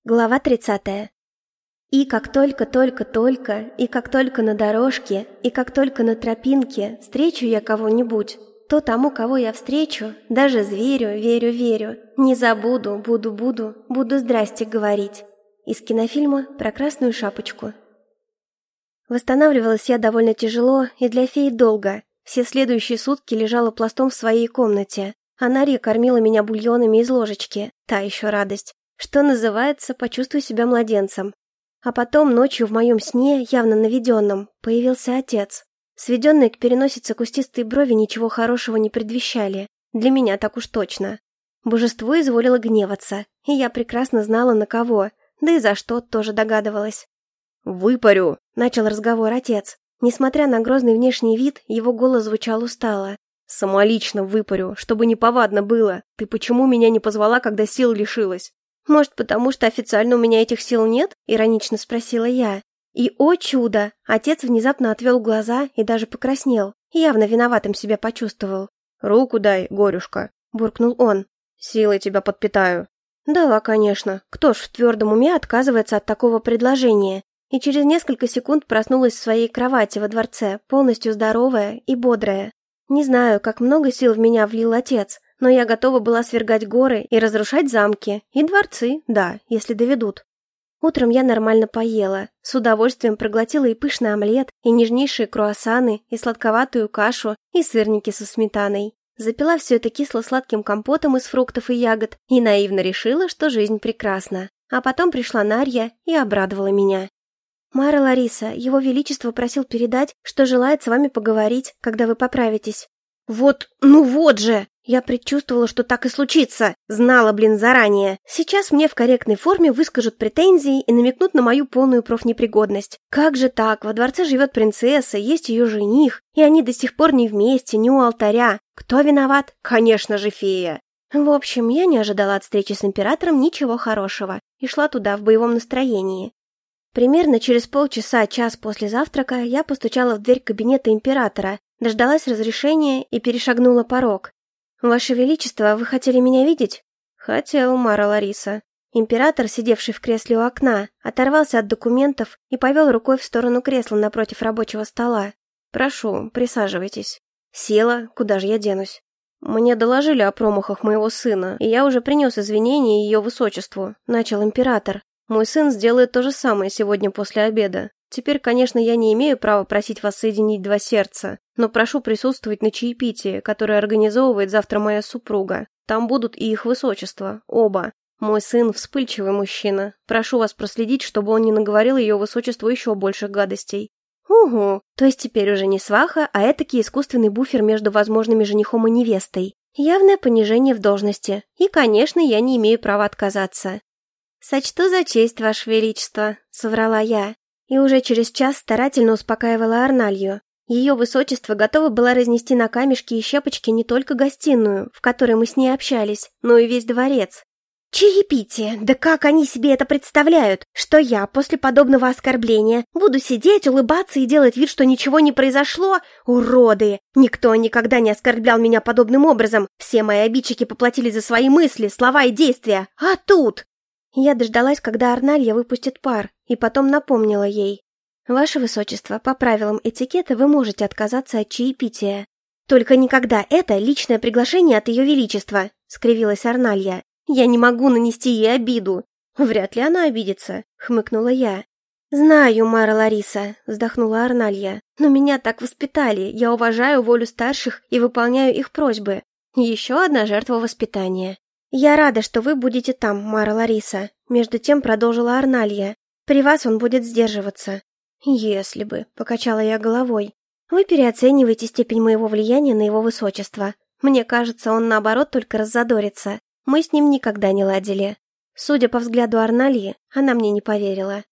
Глава 30. И как только и как только на дорожке, и как только на тропинке встречу я кого-нибудь, то тому, кого я встречу, даже зверю, верю, не забуду, буду здрасте говорить. Из кинофильма про Красную Шапочку. Восстанавливалась я довольно тяжело и для феи долго. Все следующие сутки лежала пластом в своей комнате. А Нарья кормила меня бульонами из ложечки. Та еще радость. Что называется, почувствуй себя младенцем. А потом ночью в моем сне, явно наведенном, появился отец. Сведенные к переносице кустистые брови ничего хорошего не предвещали. Для меня так уж точно. Божество изволило гневаться, и я прекрасно знала, на кого, да и за что тоже догадывалась. «Выпарю!» — начал разговор отец. Несмотря на грозный внешний вид, его голос звучал устало. «Самолично выпарю, чтобы неповадно было. Ты почему меня не позвала, когда сил лишилась?» «Может, потому что официально у меня этих сил нет?» — иронично спросила я. И, о чудо, отец внезапно отвел глаза и даже покраснел. Явно виноватым себя почувствовал. «Руку дай, горюшка», — буркнул он. «Силой тебя подпитаю». Дала, конечно. Кто ж в твердом уме отказывается от такого предложения? И через несколько секунд проснулась в своей кровати во дворце, полностью здоровая и бодрая. Не знаю, как много сил в меня влил отец, но я готова была свергать горы и разрушать замки, и дворцы, да, если доведут. Утром я нормально поела, с удовольствием проглотила и пышный омлет, и нежнейшие круассаны, и сладковатую кашу, и сырники со сметаной. Запила все это кисло-сладким компотом из фруктов и ягод и наивно решила, что жизнь прекрасна. А потом пришла Нарья и обрадовала меня. «Мара Лариса, его величество просил передать, что желает с вами поговорить, когда вы поправитесь». Вот же! Я предчувствовала, что так и случится. Знала, заранее. Сейчас мне в корректной форме выскажут претензии и намекнут на мою полную профнепригодность. Как же так? Во дворце живет принцесса, есть ее жених, и они до сих пор не вместе, не у алтаря. Кто виноват? Конечно же, фея. В общем, я не ожидала от встречи с императором ничего хорошего и шла туда в боевом настроении. Примерно через полчаса-час после завтрака я постучала в дверь кабинета императора, дождалась разрешения и перешагнула порог. «Ваше Величество, вы хотели меня видеть?» «Хотел, Мара Лариса». Император, сидевший в кресле у окна, оторвался от документов и повел рукой в сторону кресла напротив рабочего стола. «Прошу, присаживайтесь». Села, куда же я денусь? «Мне доложили о промахах моего сына, и я уже принес извинения ее высочеству», — начал император. «Мой сын сделает то же самое сегодня после обеда. Теперь, конечно, я не имею права просить вас соединить два сердца, но прошу присутствовать на чаепитии, которое организовывает завтра моя супруга. Там будут и их высочества, оба. Мой сын вспыльчивый мужчина. Прошу вас проследить, чтобы он не наговорил ее высочеству еще больше гадостей». «Угу, то есть теперь уже не сваха, а этакий искусственный буфер между возможными женихом и невестой. Явное понижение в должности. И, конечно, я не имею права отказаться». «Сочту за честь, Ваше Величество», — соврала я. И уже через час старательно успокаивала Арналью. Ее высочество готово было разнести на камешки и щепочки не только гостиную, в которой мы с ней общались, но и весь дворец. «Чаепитие! Да как они себе это представляют? Что я после подобного оскорбления буду сидеть, улыбаться и делать вид, что ничего не произошло? Уроды! Никто никогда не оскорблял меня подобным образом. Все мои обидчики поплатились за свои мысли, слова и действия. А тут...» Я дождалась, когда Арналья выпустит пар, и потом напомнила ей. «Ваше Высочество, по правилам этикета вы можете отказаться от чаепития». «Только никогда это личное приглашение от Ее Величества», — скривилась Арналья. «Я не могу нанести ей обиду». «Вряд ли она обидится», — хмыкнула я. «Знаю, Мара Лариса», — вздохнула Арналья. «Но меня так воспитали, я уважаю волю старших и выполняю их просьбы. Еще одна жертва воспитания». «Я рада, что вы будете там, Мара Лариса», — между тем продолжила Арналья. «При вас он будет сдерживаться». «Если бы», — покачала я головой. «Вы переоцениваете степень моего влияния на его высочество. Мне кажется, он, наоборот, только раззадорится. Мы с ним никогда не ладили». Судя по взгляду Арнальи, она мне не поверила.